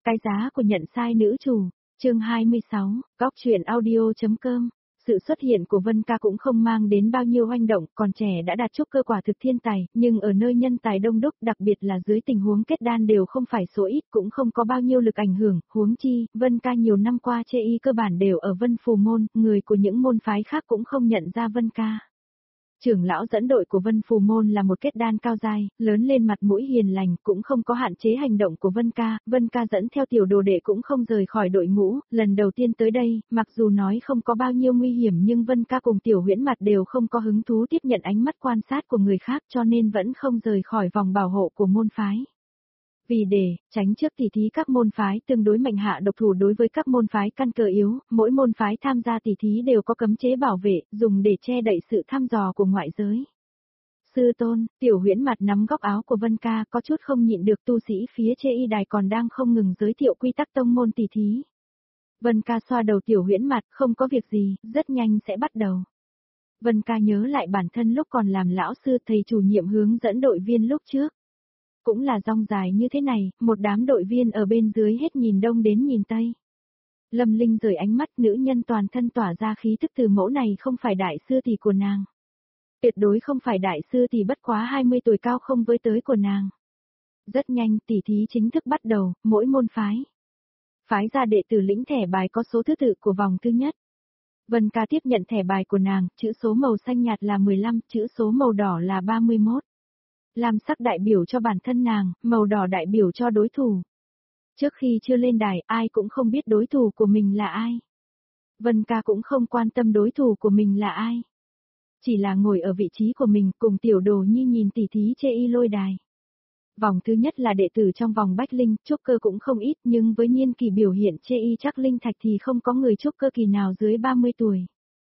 Cái giá của nhận sai nữ chủ, chương 26, góc truyện audio.com. Sự xuất hiện của Vân Ca cũng không mang đến bao nhiêu hoành động, còn trẻ đã đạt trúc cơ quả thực thiên tài, nhưng ở nơi nhân tài đông đúc, đặc biệt là dưới tình huống kết đan đều không phải số ít, cũng không có bao nhiêu lực ảnh hưởng, huống chi, Vân Ca nhiều năm qua chê y cơ bản đều ở Vân Phù môn, người của những môn phái khác cũng không nhận ra Vân Ca. Trưởng lão dẫn đội của Vân Phù môn là một kết đan cao giai, lớn lên mặt mũi hiền lành, cũng không có hạn chế hành động của Vân Ca dẫn theo tiểu đồ đệ cũng không rời khỏi đội ngũ, lần đầu tiên tới đây, mặc dù nói không có bao nhiêu nguy hiểm nhưng Vân Ca cùng tiểu huyễn mặt đều không có hứng thú tiếp nhận ánh mắt quan sát của người khác cho nên vẫn không rời khỏi vòng bảo hộ của môn phái. Vì để tránh trước tỉ thí các môn phái tương đối mạnh hạ độc thủ đối với các môn phái căn cơ yếu, mỗi môn phái tham gia tỉ thí đều có cấm chế bảo vệ, dùng để che đậy sự thăm dò của ngoại giới. Sư tôn, tiểu huyễn mặt nắm góc áo của Vân Ca có chút không nhịn được, tu sĩ phía chê y đài còn đang không ngừng giới thiệu quy tắc tông môn tỉ thí. Vân Ca xoa đầu tiểu huyễn mặt, không có việc gì, rất nhanh sẽ bắt đầu. Vân Ca nhớ lại bản thân lúc còn làm lão sư, thầy chủ nhiệm hướng dẫn đội viên lúc trước. Cũng là rong dài như thế này, một đám đội viên ở bên dưới hết nhìn đông đến nhìn tây. Lâm Linh rời ánh mắt, nữ nhân toàn thân tỏa ra khí tức từ mẫu này không phải đại sư tỷ của nàng. Tuyệt đối không phải đại sư tỷ, bất quá 20 tuổi cao không với tới của nàng. Rất nhanh tỉ thí chính thức bắt đầu, mỗi môn phái ra đệ tử lĩnh thẻ bài có số thứ tự của vòng thứ nhất. Vân Ca tiếp nhận thẻ bài của nàng, chữ số màu xanh nhạt là 15, chữ số màu đỏ là 31. Lam sắc đại biểu cho bản thân nàng, màu đỏ đại biểu cho đối thủ. Trước khi chưa lên đài, ai cũng không biết đối thủ của mình là ai. Vân Ca cũng không quan tâm đối thủ của mình là ai. Chỉ là ngồi ở vị trí của mình cùng tiểu đồ nhi nhìn tỉ thí chê y lôi đài. Vòng thứ nhất là đệ tử trong vòng bách linh, trúc cơ cũng không ít nhưng với niên kỳ biểu hiện chê y chắc linh thạch thì không có người trúc cơ kỳ nào dưới 30 tuổi.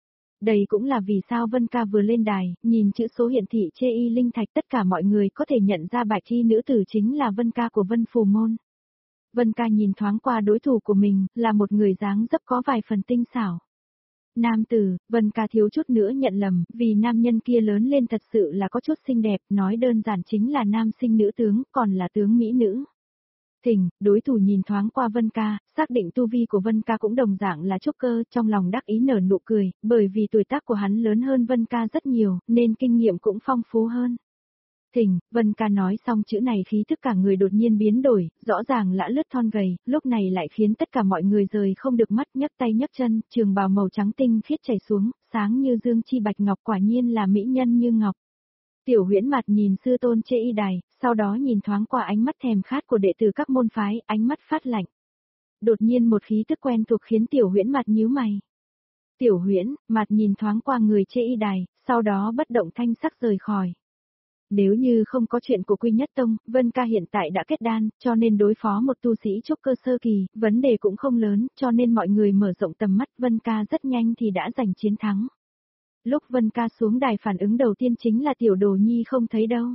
Đây cũng là vì sao Vân Ca vừa lên đài, nhìn chữ số hiển thị chê y linh thạch tất cả mọi người có thể nhận ra bạch y nữ tử chính là Vân Ca của Vân Phù môn. Vân Ca nhìn thoáng qua đối thủ của mình, là một người dáng dấp có vài phần tinh xảo. Nam tử, Vân Ca thiếu chút nữa nhận lầm, vì nam nhân kia lớn lên thật sự là có chút xinh đẹp, nói đơn giản chính là nam sinh nữ tướng, còn là tướng mỹ nữ. Thỉnh, đối thủ nhìn thoáng qua Vân Ca, xác định tu vi của Vân Ca cũng đồng dạng là trúc cơ, trong lòng đắc ý nở nụ cười, bởi vì tuổi tác của hắn lớn hơn Vân Ca rất nhiều, nên kinh nghiệm cũng phong phú hơn. Thỉnh, Vân Ca nói xong chữ này khí thức cả người đột nhiên biến đổi, rõ ràng lã lướt thon gầy, lúc này lại khiến tất cả mọi người rời không được mắt, nhấc tay nhấc chân, trường bào màu trắng tinh khiết chảy xuống, sáng như dương chi bạch ngọc, quả nhiên là mỹ nhân như ngọc. Tiểu huyễn mặt nhìn sư tôn chê y đài, sau đó nhìn thoáng qua ánh mắt thèm khát của đệ tử các môn phái, ánh mắt phát lạnh. Đột nhiên một khí tức quen thuộc khiến tiểu huyễn mặt nhíu mày. Tiểu huyễn, mặt nhìn thoáng qua người chê y đài, sau đó bất động thanh sắc rời khỏi. Nếu như không có chuyện của Quy Nhất Tông, Vân Ca hiện tại đã kết đan, cho nên đối phó một tu sĩ trúc cơ sơ kỳ, vấn đề cũng không lớn, cho nên mọi người mở rộng tầm mắt, Vân Ca rất nhanh thì đã giành chiến thắng. Lúc Vân Ca xuống đài phản ứng đầu tiên chính là tiểu đồ nhi không thấy đâu.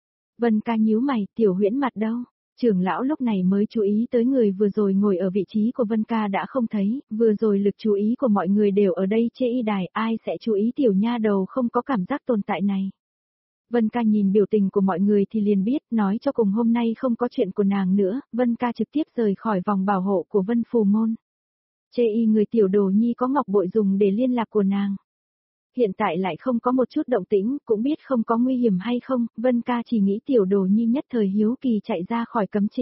Vân Ca nhíu mày, tiểu huyễn mặt đâu? Trưởng lão lúc này mới chú ý tới người vừa rồi ngồi ở vị trí của Vân Ca đã không thấy, vừa rồi lực chú ý của mọi người đều ở đây chê y đài, ai sẽ chú ý tiểu nha đầu không có cảm giác tồn tại này. Vân Ca nhìn biểu tình của mọi người thì liền biết, nói cho cùng hôm nay không có chuyện của nàng nữa, Vân Ca trực tiếp rời khỏi vòng bảo hộ của Vân Phù môn. Chê y người tiểu đồ nhi có ngọc bội dùng để liên lạc của nàng. Hiện tại lại không có một chút động tĩnh, cũng biết không có nguy hiểm hay không, Vân Ca chỉ nghĩ tiểu đồ nhi nhất thời hiếu kỳ chạy ra khỏi cấm chế.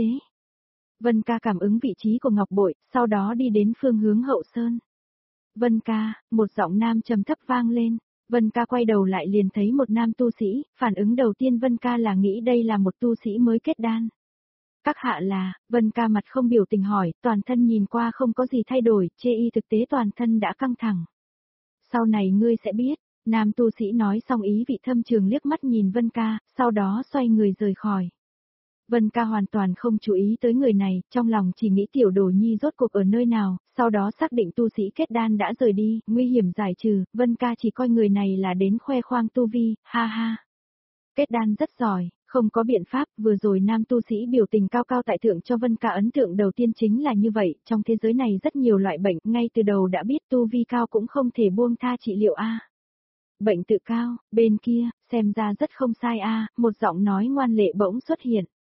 Vân Ca cảm ứng vị trí của ngọc bội, sau đó đi đến phương hướng hậu sơn. Vân Ca, một giọng nam trầm thấp vang lên. Vân Ca quay đầu lại liền thấy một nam tu sĩ, phản ứng đầu tiên Vân Ca là nghĩ đây là một tu sĩ mới kết đan. Các hạ là, Vân Ca mặt không biểu tình hỏi, toàn thân nhìn qua không có gì thay đổi, chê y thực tế toàn thân đã căng thẳng. Sau này ngươi sẽ biết, nam tu sĩ nói xong ý vị thâm trường liếc mắt nhìn Vân Ca, sau đó xoay người rời khỏi. Vân Ca hoàn toàn không chú ý tới người này, trong lòng chỉ nghĩ tiểu đồ nhi rốt cuộc ở nơi nào, sau đó xác định tu sĩ kết đan đã rời đi, nguy hiểm giải trừ, Vân Ca chỉ coi người này là đến khoe khoang tu vi, ha ha. Kết đan rất giỏi, không có biện pháp, vừa rồi nam tu sĩ biểu tình cao cao tại thượng cho Vân Ca ấn tượng đầu tiên chính là như vậy, trong thế giới này rất nhiều loại bệnh, ngay từ đầu đã biết tu vi cao cũng không thể buông tha trị liệu a. Bệnh tự cao, bên kia, xem ra rất không sai a, một giọng nói ngoan lệ bỗng xuất hiện.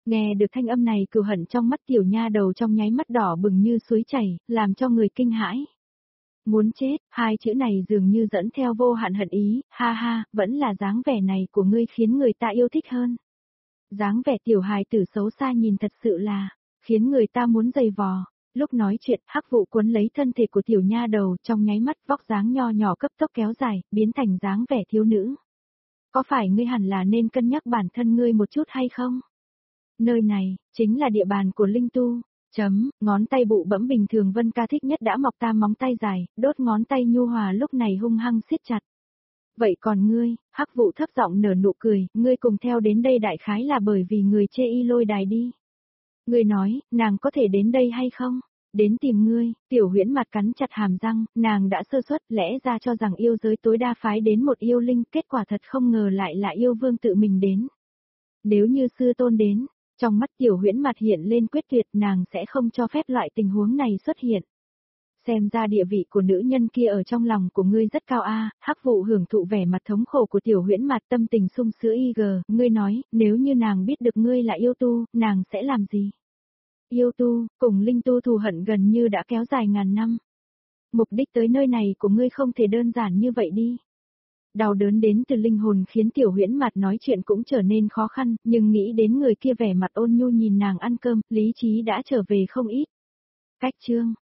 Nghe được thanh âm này cừu hận trong mắt tiểu nha đầu trong nháy mắt đỏ bừng như suối chảy, làm cho người kinh hãi. Muốn chết, hai chữ này dường như dẫn theo vô hạn hận ý, ha ha, vẫn là dáng vẻ này của ngươi khiến người ta yêu thích hơn. Dáng vẻ tiểu hài tử xấu xa nhìn thật sự là, khiến người ta muốn giày vò. Lúc nói chuyện, Hắc Vụ cuốn lấy thân thể của tiểu nha đầu trong nháy mắt vóc dáng nho nhỏ cấp tốc kéo dài, biến thành dáng vẻ thiếu nữ. Có phải ngươi hẳn là nên cân nhắc bản thân ngươi một chút hay không? Nơi này, chính là địa bàn của Linh Tu. Ngón tay bụ bẫm bình thường Vân Ca thích nhất đã mọc tam móng tay dài, đốt ngón tay nhu hòa lúc này hung hăng siết chặt. Vậy còn ngươi, Hắc Vụ thấp giọng nở nụ cười, ngươi cùng theo đến đây đại khái là bởi vì người chê y lôi đài đi. Ngươi nói, nàng có thể đến đây hay không? Đến tìm ngươi, tiểu huyễn mặt cắn chặt hàm răng, nàng đã sơ suất lẽ ra cho rằng yêu giới tối đa phái đến một yêu linh, kết quả thật không ngờ lại là yêu vương tự mình đến. Nếu như sư tôn đến, trong mắt tiểu huyễn mặt hiện lên quyết tuyệt nàng sẽ không cho phép loại tình huống này xuất hiện. Xem ra địa vị của nữ nhân kia ở trong lòng của ngươi rất cao a. Hắc Vụ hưởng thụ vẻ mặt thống khổ của tiểu huyễn mặt tâm tình sung sữa ngươi nói, nếu như nàng biết được ngươi là yêu tu, nàng sẽ làm gì? Yêu tu, cùng linh tu thù hận gần như đã kéo dài ngàn năm. Mục đích tới nơi này của ngươi không thể đơn giản như vậy đi. Đau đớn đến từ linh hồn khiến tiểu huyễn mặt nói chuyện cũng trở nên khó khăn, nhưng nghĩ đến người kia vẻ mặt ôn nhu nhìn nàng ăn cơm, lý trí đã trở về không ít. Cách chương